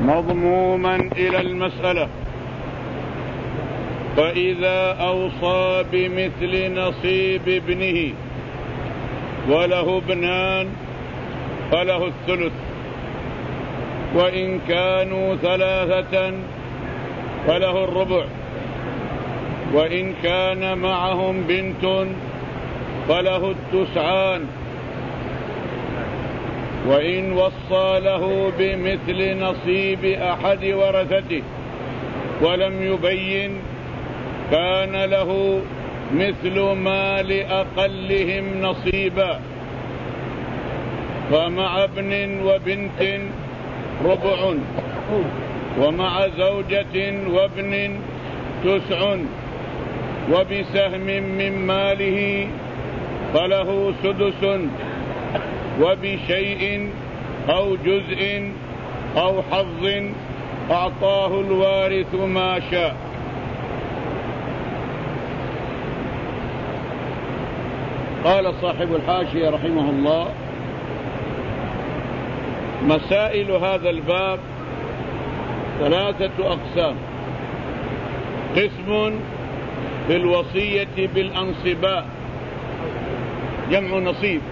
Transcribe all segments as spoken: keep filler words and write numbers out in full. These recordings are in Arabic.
مضموما إلى المسألة. فإذا أوصى بمثل نصيب ابنه وله ابنان فله الثلث، وإن كانوا ثلاثة فله الربع، وإن كان معهم بنت فله التسعان، وإن وصى له بمثل نصيب أحد ورثته ولم يبين كان له مثل ما لأقلهم نصيبا، فمع ابن وبنت ربع، ومع زوجة وابن تسع، وبسهم من ماله فله سدس، وبشيء أو جزء أو حظ أعطاه الوارث ما شاء. قال صاحب الحاشية رحمه الله: مسائل هذا الباب ثلاثة أقسام: قسم في الوصية بالأنصباء جمع نصيب،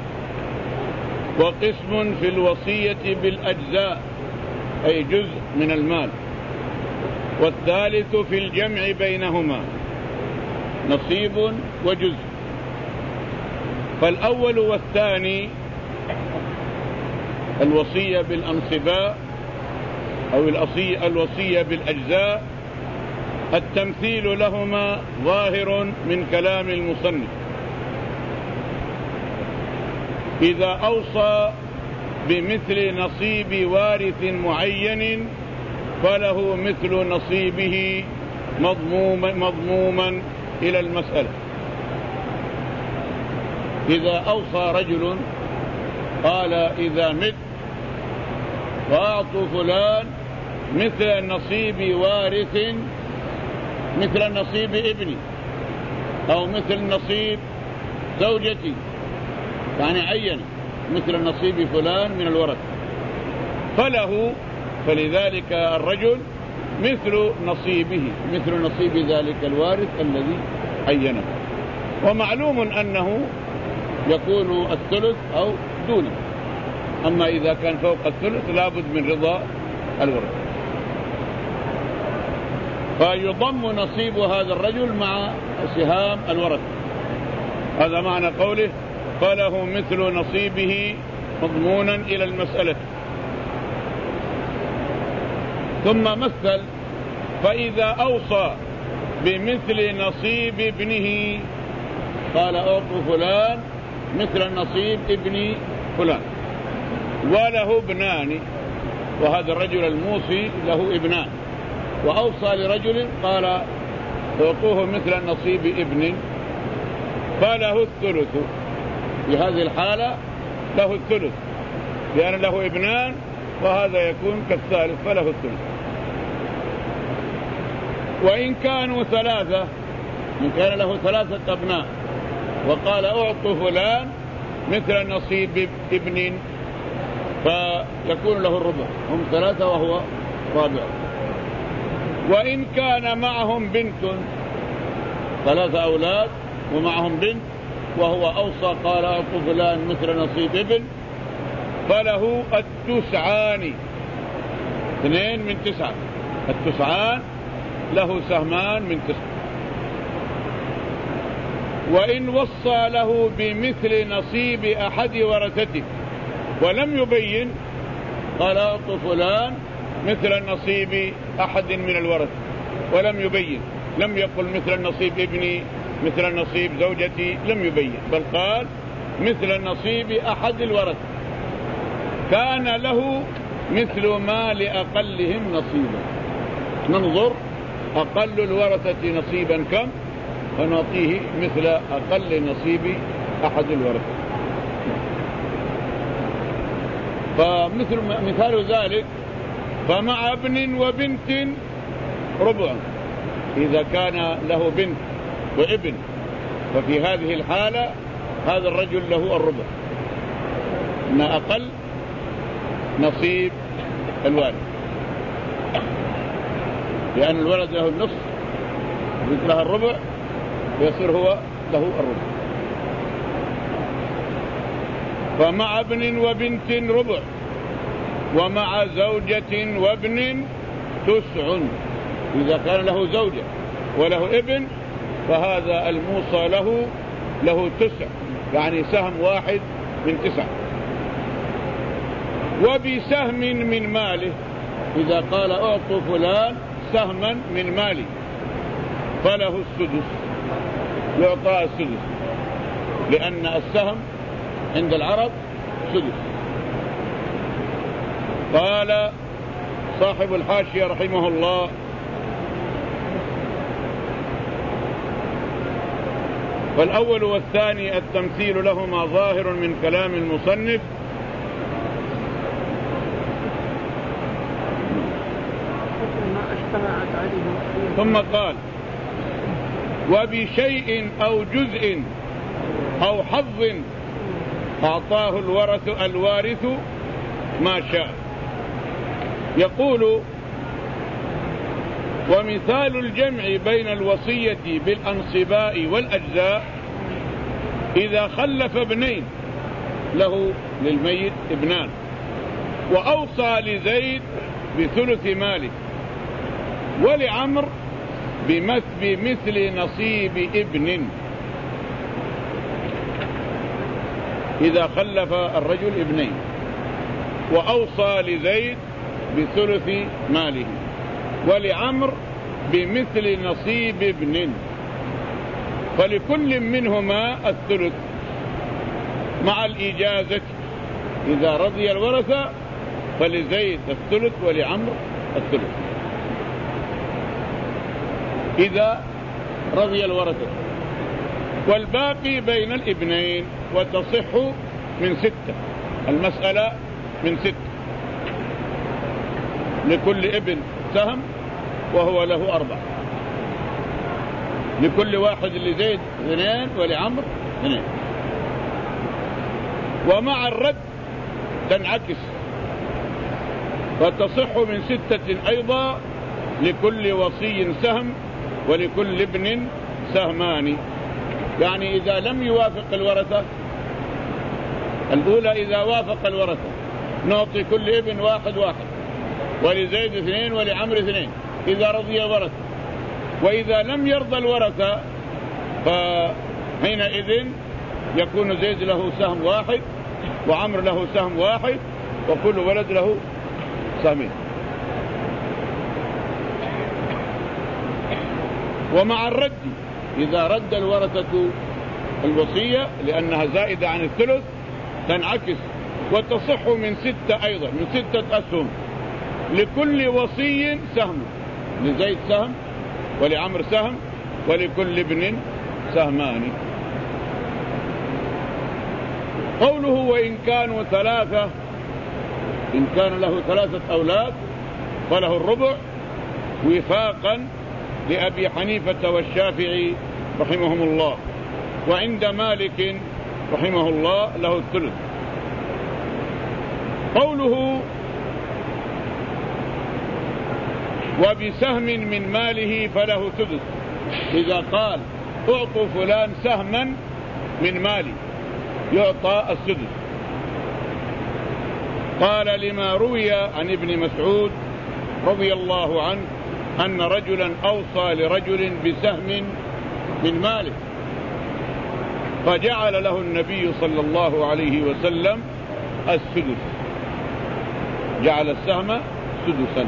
وقسم في الوصية بالأجزاء أي جزء من المال، والثالث في الجمع بينهما نصيب وجزء. فالأول والثاني الوصية بالأنصباء أو الوصية بالأجزاء التمثيل لهما ظاهر من كلام المصنف. إذا أوصى بمثل نصيب وارث معين فله مثل نصيبه مضموما, مضموما إلى المسألة. إذا أوصى رجل قال: إذا مت فأعطوا فلان مثل نصيب وارث، مثل نصيب ابني أو مثل نصيب زوجتي، يعني عين مثل نصيب فلان من الورث، فله فلذلك الرجل مثل نصيبه مثل نصيب ذلك الوارث الذي عينه. ومعلوم أنه يكون الثلث أو دونه، أما إذا كان فوق الثلث لابد من رضا الورث، فيضم نصيب هذا الرجل مع سهام الورث. هذا معنى قوله: فله مثل نصيبه مضمونا إلى المسألة. ثم مثل: فإذا أوصى بمثل نصيب ابنه قال: أعطوا فلان مثل نصيب ابن فلان وله ابنان، وهذا الرجل الموصي له ابنان، وأوصى لرجل قال: أعطوه مثل نصيب ابن فله الثلث. في هذه الحالة له الثلث لأن له ابنان، وهذا يكون كالثالث فله الثلث. وإن كانوا ثلاثة، إن كان له ثلاثة أبناء وقال: أعطوا فلان مثل نصيب ابن فيكون له الربع، هم ثلاثة وهو رابع. وإن كان معهم بنت، ثلاثة أولاد ومعهم بنت، وهو أوصى قال: أعطوا فلان مثل نصيب ابن فله التسعان، اثنين من تسعة، التسعان له سهمان من تسعة. وإن وصى له بمثل نصيب أحد ورثته ولم يبين قال: أعطوا فلان مثل نصيب أحد من الورث ولم يبين، لم يقل مثل نصيب ابني مثل نصيب زوجتي، لم يبين، بل قال مثل نصيب أحد الورث، كان له مثل ما لأقلهم نصيبا. ننظر أقل الورثة نصيبا كم فنعطيه مثل أقل نصيب أحد الورثة. فمثل مثال ذلك: فمع ابن وبنت ربع، إذا كان له بنت وابن ففي هذه الحالة هذا الرجل له الربع، إن أقل نصيب الوارث. لأن الولد له النصف مثلها الربع ويصير هو له الربع. فمع ابن وبنت ربع، ومع زوجة وابن تسع. إذا كان له زوجة وله ابن فهذا الموصى له له تسع، يعني سهم واحد من تسعة. وبسهم من ماله، إذا قال أعطوا فلان سهما من مالي فله السدس، يعطى السدس، لأن السهم عند العرب سدس. قال صاحب الحاشية رحمه الله: فالأول والثاني التمثيل لهما ظاهر من كلام المصنف. ثم قال: وبشيء أو جزء أو حظ أعطاه الورث الوارث ما شاء. يقول: ومثال الجمع بين الوصية بالأنصباء والأجزاء إذا خلف ابنين، له للميت ابنان، وأوصى لزيد بثلث ماله ولعمر بمثل نصيب ابن. إذا خلف الرجل ابنين وأوصى لزيد بثلث ماله ولعمر بمثل نصيب ابن، فلكل منهما الثلث مع الإجازة. إذا رضي الورثة فلزيد الثلث ولعمر الثلث إذا رضي الورثة، والباقي بين الابنين، وتصح من ستة. المسألة من ستة، لكل ابن سهم وهو له أربع، لكل واحد لزيد اثنين ولعمر اثنين. ومع الرد تنعكس فتصح من ستة أيضا، لكل وصي سهم ولكل ابن سهمان. يعني إذا لم يوافق الورثة الأولى، إذا وافق الورثة نعطي كل ابن واحد واحد، ولزيد اثنين ولعمر اثنين إذا رضي الورثة. وإذا لم يرضى الورثة فحينئذ يكون زيد له سهم واحد وعمر له سهم واحد وكل ولد له سهمين. ومع الرد، إذا رد الورثة الوصية لأنها زائدة عن الثلث تنعكس وتصح من ستة أيضا، من ستة أسهم، لكل وصي سهم، لزيد سهم ولعمر سهم ولكل ابن سهمان. قوله: وإن كانوا ثلاثة، إن كان له ثلاثة أولاد فله الربع وفاقا لأبي حنيفة والشافعي رحمهم الله، وعند مالك رحمه الله له الثلث. قوله: وبسهم من ماله فله سدس، إذا قال أعطوا فلان سهما من مالي يعطى السدس. قال: لما روي عن ابن مسعود رضي الله عنه أن رجلا أوصى لرجل بسهم من ماله فجعل له النبي صلى الله عليه وسلم السدس، جعل السهم سدسا.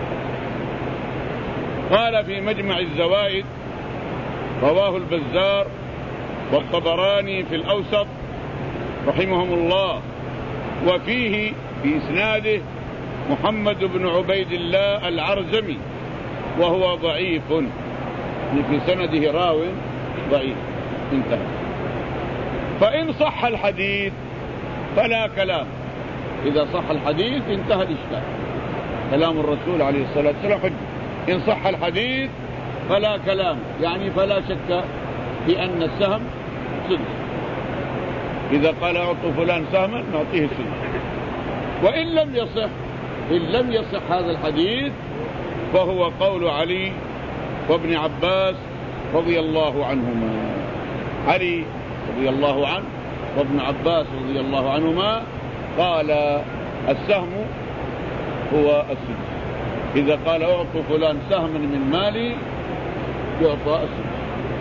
قال في مجمع الزوائد: رواه البزار والطبراني في الأوسط رحمهم الله، وفيه في إسناده محمد بن عبيد الله العرزمي وهو ضعيف، في سنده راو ضعيف. انتهى. فإن صح الحديث فلا كلام، إذا صح الحديث انتهى الإشكال، كلام الرسول عليه الصلاة والسلام حجة. إن صح الحديث فلا كلام، يعني فلا شك في أن السهم سدس. إذا قال أعطوا فلان سهما نعطيه السدس. وإن لم يصح إن لم يصح هذا الحديث فهو قول علي وابن عباس رضي الله عنهما. علي رضي الله عنه وابن عباس رضي الله عنهما قال السهم هو السدس. إذا قال أعطوا فلان سهما من مالي يعطى السدس.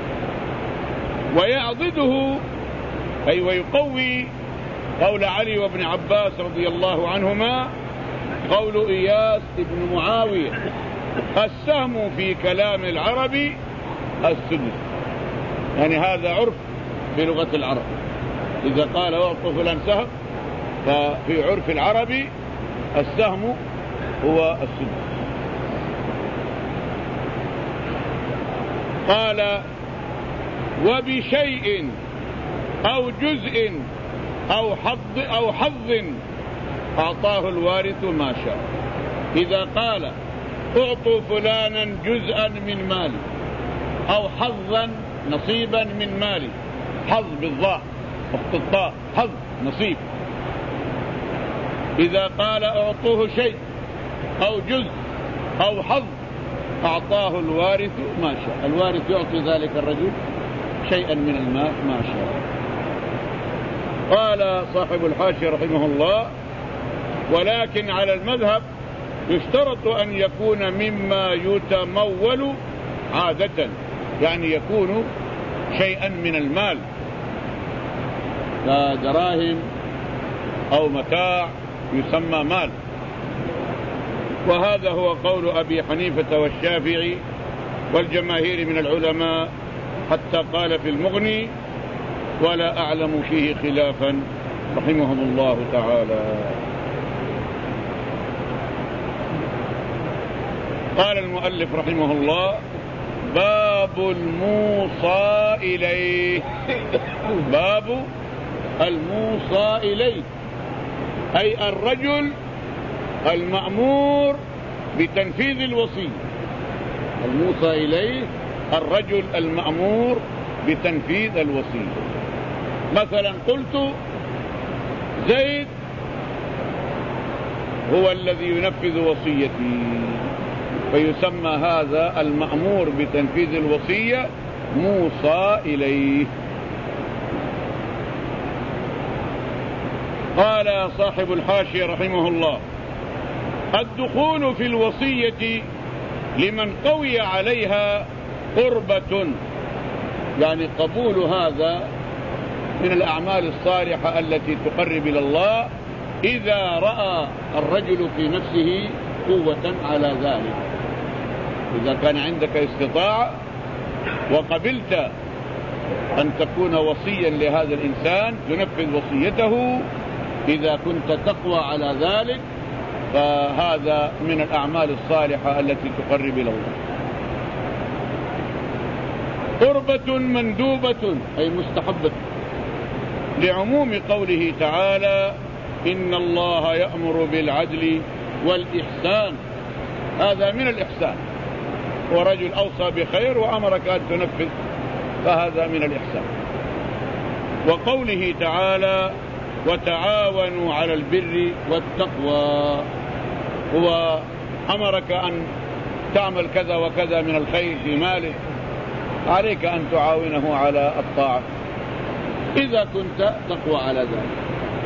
ويعضده أي ويقوي قول علي وابن عباس رضي الله عنهما قول إياس بن معاوية السهم في كلام العرب السدس، يعني هذا عرف في لغة العرب. إذا قال أعطوا فلان سهم ففي عرف العرب السهم هو السدس. قال وبشيء أو جزء أو حظ أو حظ أعطاه الوارث ما شاء. إذا قال أعطوا فلانا جزءا من مالي أو حظا نصيبا من مالي، حظ بالضاء والطاء، حظ نصيب. إذا قال أعطوه شيء أو جزء أو حظ أعطاه الوارث ما شاء. الوارث يعطي ذلك الرجل شيئا من المال ما شاء. قال صاحب الحاشية رحمه الله ولكن على المذهب يشترط أن يكون مما يتمول عادة، يعني يكون شيئا من المال كدراهم أو متاع يسمى مال. وهذا هو قول أبي حنيفة والشافعي والجماهير من العلماء، حتى قال في المغني ولا أعلم فيه خلافا رحمهم الله تعالى. قال المؤلف رحمه الله باب الموصى إليه. باب الموصى إليه أي الرجل المأمور بتنفيذ الوصية. الموصى إليه الرجل المأمور بتنفيذ الوصية. مثلا قلت زيد هو الذي ينفذ وصيتي، فيسمى هذا المأمور بتنفيذ الوصية موصى إليه. قال صاحب الحاشية رحمه الله الدخول في الوصية لمن قوي عليها قربة، يعني قبول هذا من الأعمال الصالحة التي تقرب إلى الله إذا رأى الرجل في نفسه قوة على ذلك. إذا كان عندك استطاعة وقبلت أن تكون وصيا لهذا الإنسان تنفذ وصيته، إذا كنت تقوى على ذلك فهذا من الأعمال الصالحة التي تقرب إلى الله. قربة مندوبة أي مستحبة، لعموم قوله تعالى إن الله يأمر بالعدل والإحسان، هذا من الإحسان. ورجل أوصى بخير وأمرك أن تنفذ فهذا من الإحسان. وقوله تعالى وتعاونوا على البر والتقوى، هو أمرك أن تعمل كذا وكذا من الخير في ماله، عليك أن تعاونه على الطاعة إذا كنت تقوى على ذلك.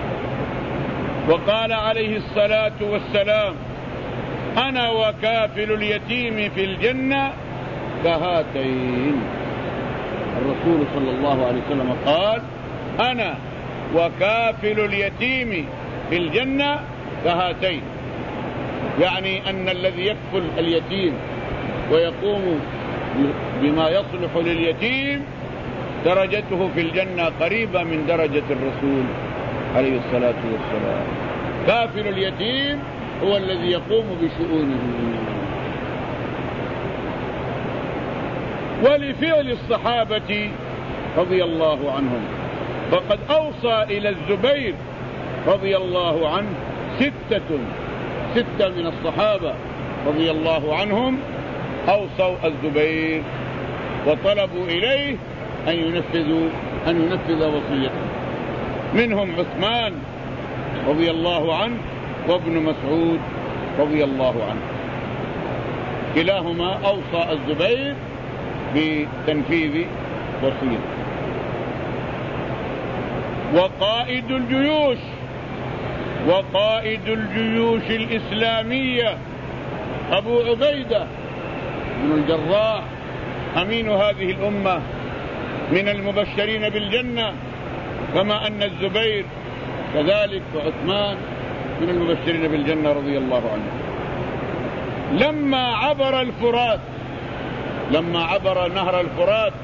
وقال عليه الصلاة والسلام أنا وكافل اليتيم في الجنة كهاتين. الرسول صلى الله عليه وسلم قال أنا وكافل اليتيم في الجنة كهاتين، يعني أن الذي يكفل اليتيم ويقوم بما يصلح لليتيم درجته في الجنة قريبة من درجة الرسول عليه الصلاة والسلام. كافل اليتيم هو الذي يقوم بشؤونه. ولفعل الصحابة رضي الله عنهم، فقد أوصى إلى الزبير رضي الله عنه ستة ستة من الصحابة رضي الله عنهم أوصوا الزبير وطلبوا إليه أن ينفذوا أن ينفذ وصيته. منهم عثمان رضي الله عنه وابن مسعود رضي الله عنه. كلاهما أوصى الزبير بتنفيذ وصيته. وقائد الجيوش وقائد الجيوش الإسلامية أبو عبيدة بن الجراح أمين هذه الأمة من المبشرين بالجنة، كما أن الزبير كذلك وعثمان من المبشرين بالجنة رضي الله عنه. لما عبر الفرات لما عبر نهر الفرات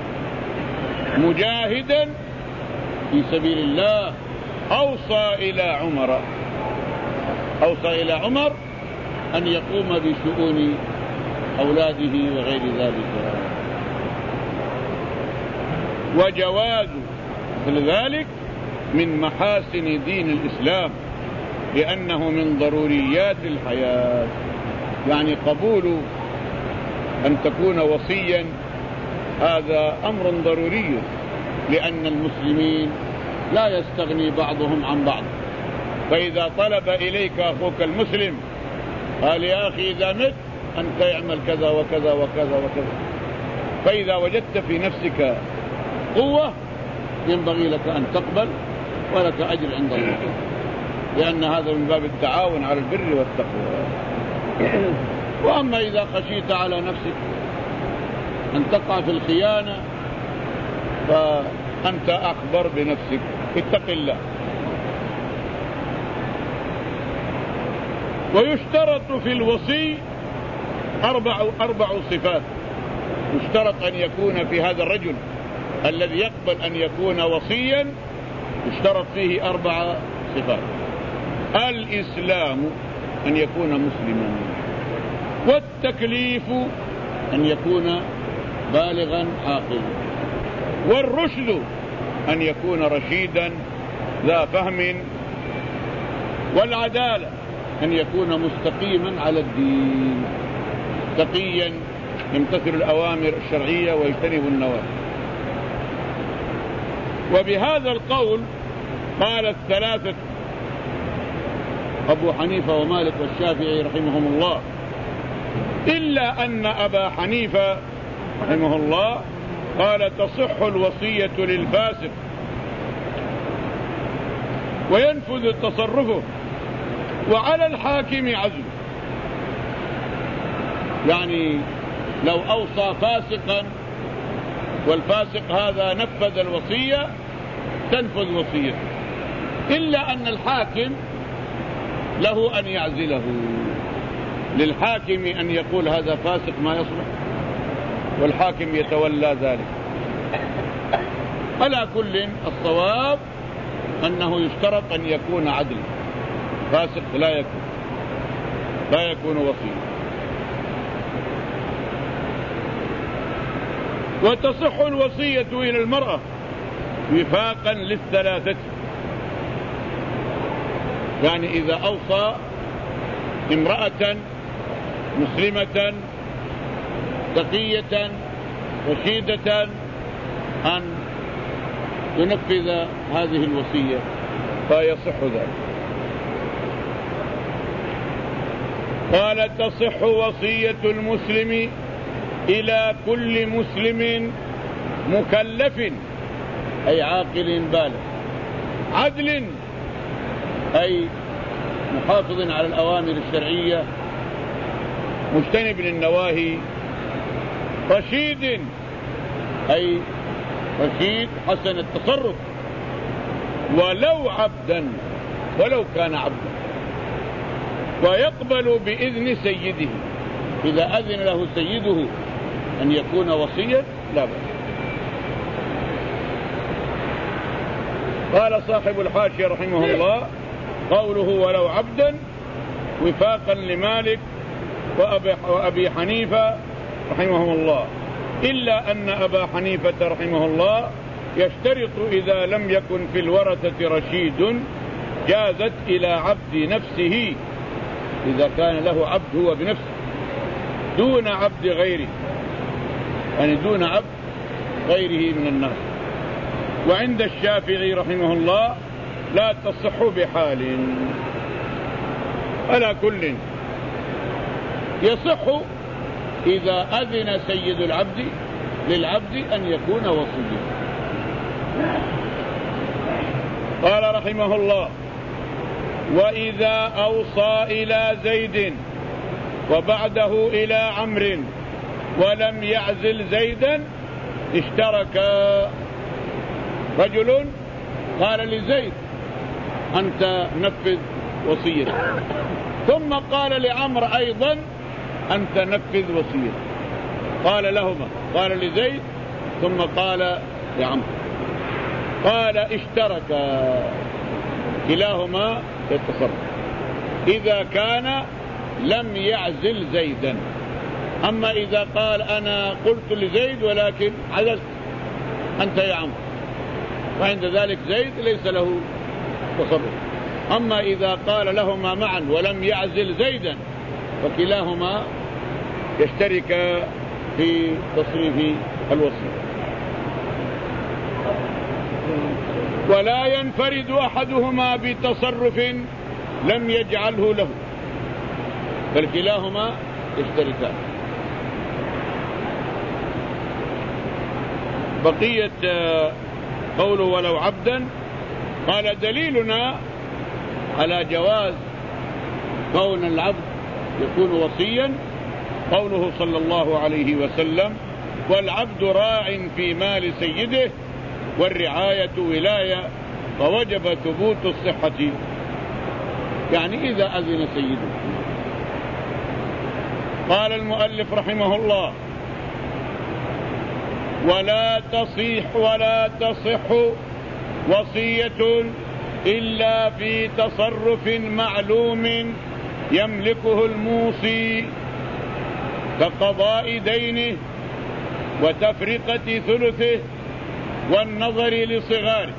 مجاهدا في سبيل الله أوصى إلى عمر أوصى إلى عمر أن يقوم بشؤون أولاده وغير ذلك. وجواز مثل ذلك من محاسن دين الإسلام، لأنه من ضروريات الحياة. يعني قبول أن تكون وصيا هذا أمر ضروري، لأن المسلمين لا يستغني بعضهم عن بعض. فإذا طلب إليك أخوك المسلم قال يا أخي إذا مت أنت يعمل كذا وكذا وكذا وكذا، فإذا وجدت في نفسك قوة ينبغي لك أن تقبل ولك أجر عند الله، لأن هذا من باب التعاون على البر والتقوى. وأما إذا خشيت على نفسك أن تقع في الخيانة فأنت أخبر بنفسك، اتق الله. ويشترط في الوصي أربع, أربع صفات. يشترط أن يكون في هذا الرجل الذي يقبل أن يكون وصيا يشترط فيه أربع صفات. الإسلام أن يكون مسلما، والتكليف أن يكون بالغا عاقلا، والرشد أن يكون رشيدا ذا فهم، والعدالة أن يكون مستقيما على الدين تقيا يمتثل الأوامر الشرعية ويجتنب النواهي. وبهذا القول قال الثلاثة أبو حنيفة ومالك والشافعي رحمهم الله، إلا أن أبا حنيفة رحمه الله قال تصح الوصية للفاسق وينفذ تصرفه وعلى الحاكم عزله. يعني لو أوصى فاسقا والفاسق هذا نفذ الوصية تنفذ وصيته، إلا أن الحاكم له أن يعزله. للحاكم أن يقول هذا فاسق ما يصلح، والحاكم يتولى ذلك. على كل الصواب أنه يشترط أن يكون عدل، فاسق لا يكون لا يكون وصيا. وتصح الوصية إلى المرأة وفاقا للثلاثة. يعني إذا أوصى امرأة مسلمة تقية رشيدة أن تنفذ هذه الوصية فيصح ذلك. قال تصح وصية المسلم إلى كل مسلم مكلف أي عاقل بالغ، عدل أي محافظ على الأوامر الشرعية مجتنب للنواهي، رشيد أي رشيد حسن التصرف، ولو عبدا ولو كان عبدا، ويقبل بإذن سيده. إذا أذن له سيده أن يكون وصيا لا بأس. قال صاحب الحاشية رحمه الله قوله ولو عبدا وفاقا لمالك وأبي, وأبي حنيفة رحمه الله، إلا أن أبا حنيفة رحمه الله يشترط إذا لم يكن في الورثة رشيد جازت إلى عبد نفسه، إذا كان له عبد هو بنفسه دون عبد غيره، يعني دون عبد غيره من الناس. وعند الشافعي رحمه الله لا تصح بحال. على كل يصح إذا أذن سيد العبد للعبد أن يكون وصيا. قال رحمه الله: وإذا أوصى إلى زيد وبعده إلى عمرو ولم يعزل زيدا اشتركا. رجل قال لزيد: أنت نفذ وصيتك، ثم قال لعمرو أيضا: أنت نفذ وصيتك. قال لهما، قال لزيد ثم قال لعمرو، قال اشتركا كلاهما يتصرف إذا كان لم يعزل زيدا. أما إذا قال أنا قلت لزيد ولكن عزلت أنت يا عمرو، فعند ذلك زيد ليس له تصرف. أما إذا قال لهما معا ولم يعزل زيدا فكلاهما يشترك في تصريف الوصية. ولا ينفرد أحدهما بتصرف لم يجعله له، بل كلاهما يشتركان. بقية قوله ولو عبدا، قال دليلنا على جواز كون العبد يكون وصيا قوله صلى الله عليه وسلم: والعبد راع في مال سيده والرعاية ولاية فوجب ثبوت الصحة، يعني إذا أذن سيده. قال المؤلف رحمه الله: ولا تصيح ولا تصح وصية إلا في تصرف معلوم يملكه الموصي كقضاء دينه وتفرقة ثلثه والنظر لصغاره.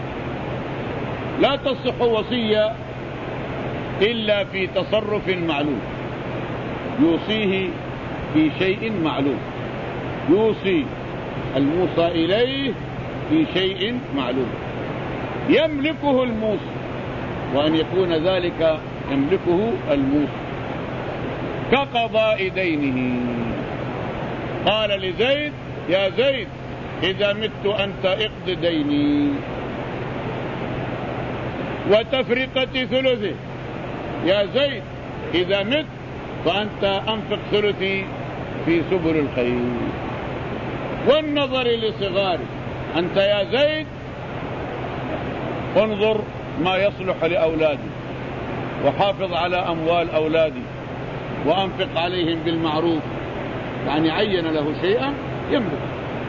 لا تصح وصية إلا في تصرف معلوم، يوصيه في شيء معلوم، يوصي الموصى إليه في شيء معلوم يملكه الموصي، وأن يكون ذلك يملكه الموصي كقضاء دينه. قال لزيد: يا زيد إذا مت أنت اقض ديني. وتفرقة ثلثه: يا زيد إذا مت فأنت أنفق ثلثي في سبل الخير. والنظر لصغاره: أنت يا زيد انظر ما يصلح لأولادي، وحافظ على أموال أولادي، وأنفق عليهم بالمعروف، يعني عين له شيئا يملك.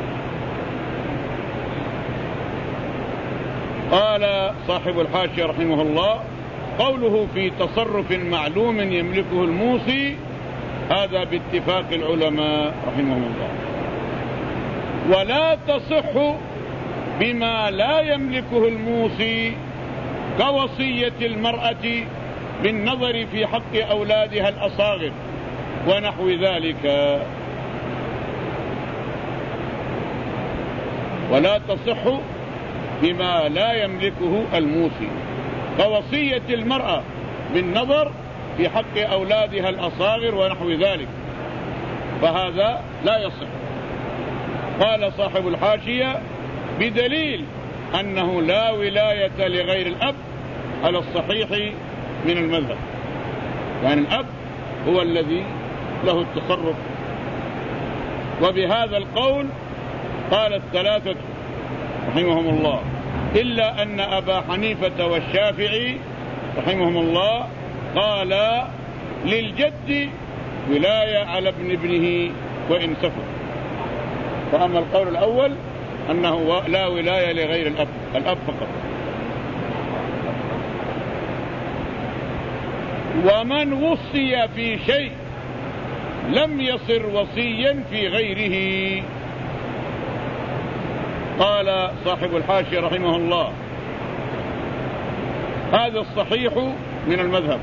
قال صاحب الحاشية رحمه الله: قوله في تصرف معلوم يملكه الموصي هذا باتفاق العلماء رحمهم الله. ولا تصح بما لا يملكه الموصي كوصية المرأة بالنظر في حق أولادها الأصاغر ونحو ذلك. ولا تصح بما لا يملكه الموصي كوصية المرأة بالنظر في حق أولادها الأصاغر ونحو ذلك، فهذا لا يصح. قال صاحب الحاشية: بدليل أنه لا ولاية لغير الأب على الصحيح من المذهب، يعني الأب هو الذي له التصرف. وبهذا القول قال الثلاثة رحمهم الله، إلا أن أبا حنيفة والشافعي رحمهم الله قال للجد ولاية على ابن ابنه وإن سفر. فأما القول الأول أنه لا ولاية لغير الأب، الأب فقط. ومن وصي في شيء لم يصر وصيا في غيره. قال صاحب الحاشية رحمه الله: هذا الصحيح من المذهب.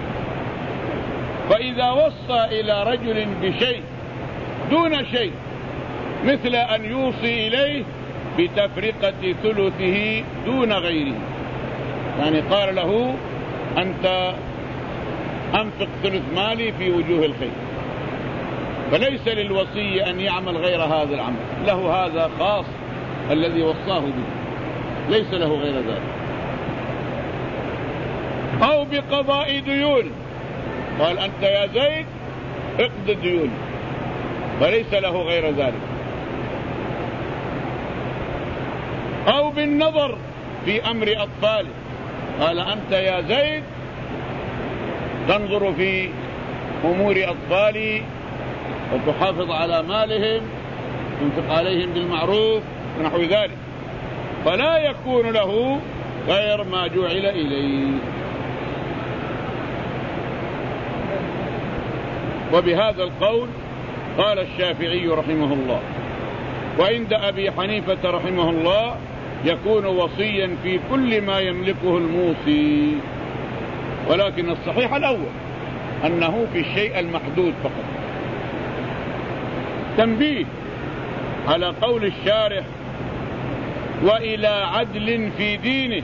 فإذا وصى إلى رجل بشيء دون شيء، مثل أن يوصي إليه بتفرقة ثلثه دون غيره، يعني قال له: أنت أنفق ثلث مالي في وجوه الخير، فليس للوصي أن يعمل غير هذا العمل، له هذا خاص الذي وصاه به، ليس له غير ذلك. أو بقضاء ديون، قال أنت يا زيد اقضي الديون، فليس له غير ذلك. أو بالنظر في أمر أطفاله، قال أنت يا زيد تنظر في أمور أطفالي وتحافظ على مالهم تنفق عليهم بالمعروف ونحو ذلك، فلا يكون له غير ما جعل إليه. وبهذا القول قال الشافعي رحمه الله. وعند أبي حنيفة رحمه الله يكون وصيا في كل ما يملكه الموصي، ولكن الصحيح الأول أنه في الشيء المحدود فقط. تنبيه على قول الشارح وإلى عدل في دينه،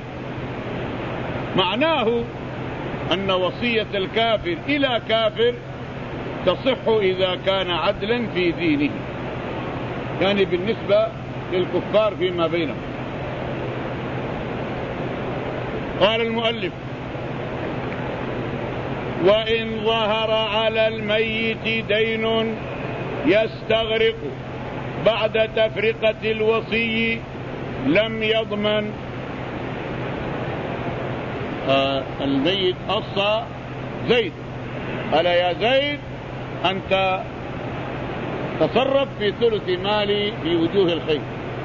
معناه أن وصية الكافر إلى كافر تصح إذا كان عدلا في دينه، يعني بالنسبة للكفار فيما بينهم. قال المؤلف وإن ظهر على الميت دين يستغرق بعد تفرقة الوصي لم يضمن. آه الميت أوصى زيد، قال يا زيد أنت تصرف في ثلث مالي في وجوه الخير.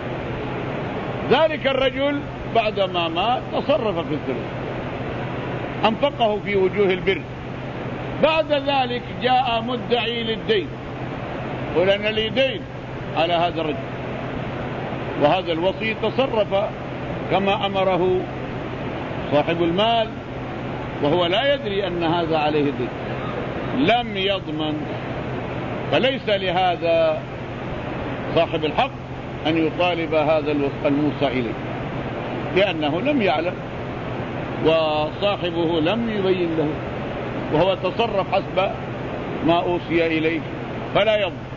ذلك الرجل بعدما مات تصرف في الثلث، أنفقه في وجوه البر. بعد ذلك جاء مدعي للدين، قل أن لي دين على هذا الرجل، وهذا الوصي تصرف كما أمره صاحب المال وهو لا يدري أن هذا عليه دين، لم يضمن. فليس لهذا صاحب الحق أن يطالب هذا الموصى إليه، لأنه لم يعلم وصاحبه لم يبين له، وهو تصرف حسب ما أوصي إليه فلا يضمن.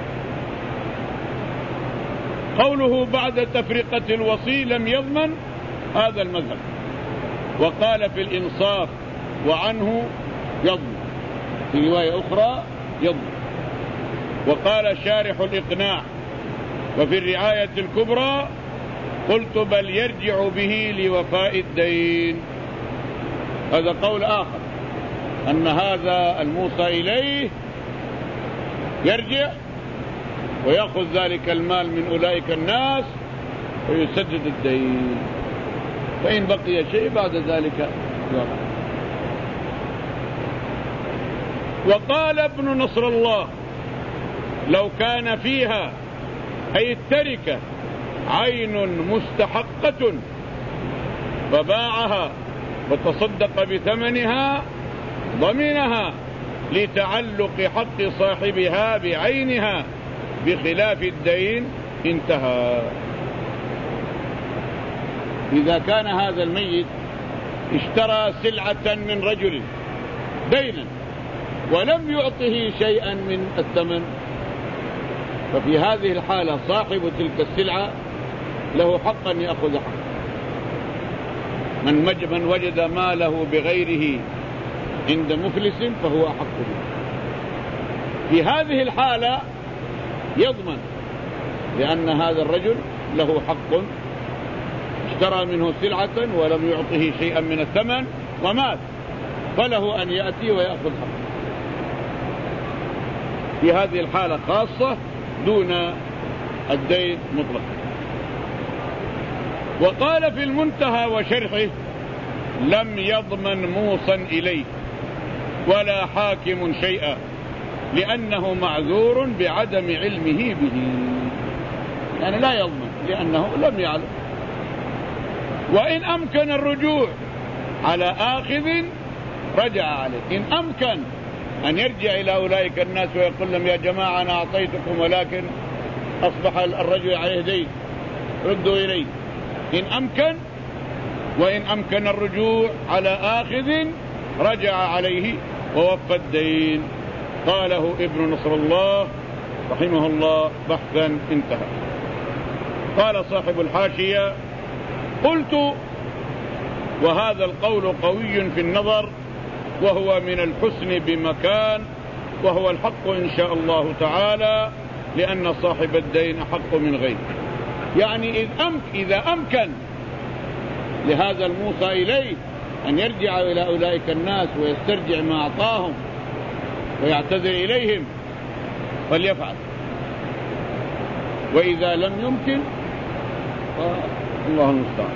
قوله بعد تفرقة الوصي لم يضمن، هذا المذهب. وقال في الإنصاف وعنه يضمن، في رواية أخرى يضمن. وقال شارح الإقناع وفي الرعاية الكبرى قلت بل يرجع به لوفاء الدين. هذا قول آخر، أن هذا الموصى إليه يرجع ويأخذ ذلك المال من أولئك الناس ويسدد الدين، فإن بقي شيء بعد ذلك يوقع. وقال ابن نصر الله لو كان فيها أي التركة عين مستحقة فباعها وتصدق بثمنها ضمنها لتعلق حق صاحبها بعينها بخلاف الدين، انتهى. إذا كان هذا الميت اشترى سلعة من رجل دينا ولم يعطه شيئا من الثمن، ففي هذه الحالة صاحب تلك السلعة له حق أن يأخذ حقه. من وجد ماله بغيره عند مفلس فهو أحق به. في هذه الحالة يضمن، لأن هذا الرجل له حق، اشترى منه سلعة ولم يعطه شيئا من الثمن ومات، فله أن يأتي ويأخذ حقه في هذه الحالة خاصة دون الدين مطلقا. وقال في المنتهى وشرحه لم يضمن موصى إليه ولا حاكم شيئا لأنه معذور بعدم علمه به، يعني لا يضمن لأنه لم يعلم. وإن أمكن الرجوع على آخذ رجع عليه، إن أمكن أن يرجع إلى أولئك الناس ويقول لهم يا جماعة أنا أعطيتكم ولكن أصبح الرجل عليه دين ردوا إليه، إن أمكن. وإن أمكن الرجوع على آخذ رجع عليه ووفى الدين. قاله ابن نصر الله رحمه الله بحثا انتهى. قال صاحب الحاشية: قلت: وهذا القول قوي في النظر، وهو من الحسن بمكان، وهو الحق إن شاء الله تعالى، لأن صاحب الدين أحق من غيره. يعني إذا أمكن لهذا الموصى إليه أن يرجع إلى أولئك الناس ويسترجع ما أعطاهم ويعتذر إليهم فليفعل، وإذا لم يمكن الله المستعان.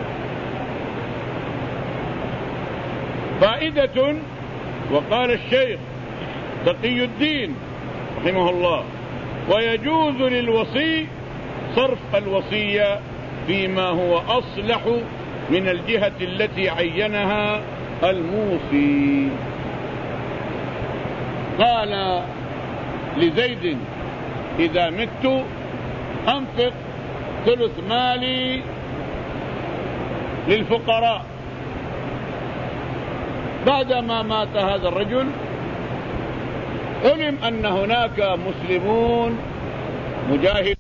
فائدة: وقال الشيخ تقي الدين رحمه الله: ويجوز للوصي صرف الوصية فيما هو أصلح من الجهة التي عينها الموصي. قال لزيد: إذا مت أنفق ثلث مالي للفقراء. بعدما مات هذا الرجل علم أن هناك مسلمون مجاهدون